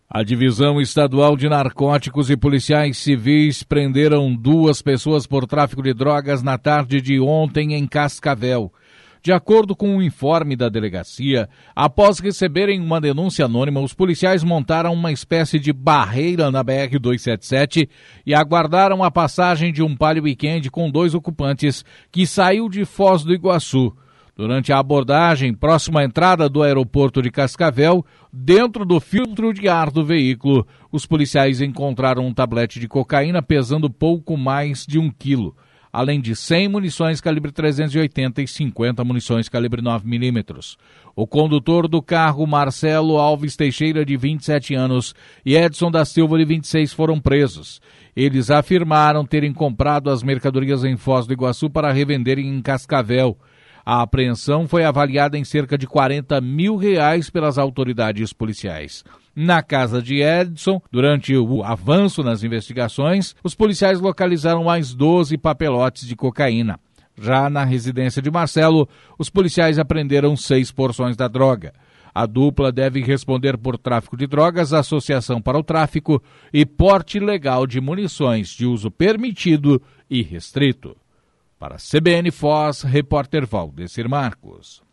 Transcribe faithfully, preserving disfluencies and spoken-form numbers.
A Divisão Estadual de Narcóticos e policiais civis prenderam duas pessoas por tráfico de drogas na tarde de ontem em Cascavel. De acordo com um informe da delegacia, após receberem uma denúncia anônima, os policiais montaram uma espécie de barreira na B R duzentos e setenta e sete e aguardaram a passagem de um Palio Weekend com dois ocupantes que saiu de Foz do Iguaçu. Durante a abordagem, próximo à entrada do aeroporto de Cascavel, dentro do filtro de ar do veículo, os policiais encontraram um tablete de cocaína pesando pouco mais de um quilo, além de cem munições calibre trezentos e oitenta e cinquenta munições calibre nove milímetros. O condutor do carro, Marcelo Alves Teixeira, de vinte e sete anos, e Edson da Silva, de vinte e seis, foram presos. Eles afirmaram terem comprado as mercadorias em Foz do Iguaçu para revenderem em Cascavel. A apreensão foi avaliada em cerca de quarenta mil reais pelas autoridades policiais. Na casa de Edson, durante o avanço nas investigações, os policiais localizaram mais doze papelotes de cocaína. Já na residência de Marcelo, os policiais apreenderam seis porções da droga. A dupla deve responder por tráfico de drogas, associação para o tráfico e porte ilegal de munições de uso permitido e restrito. Para a C B N Foz, repórter Valdecir Marcos.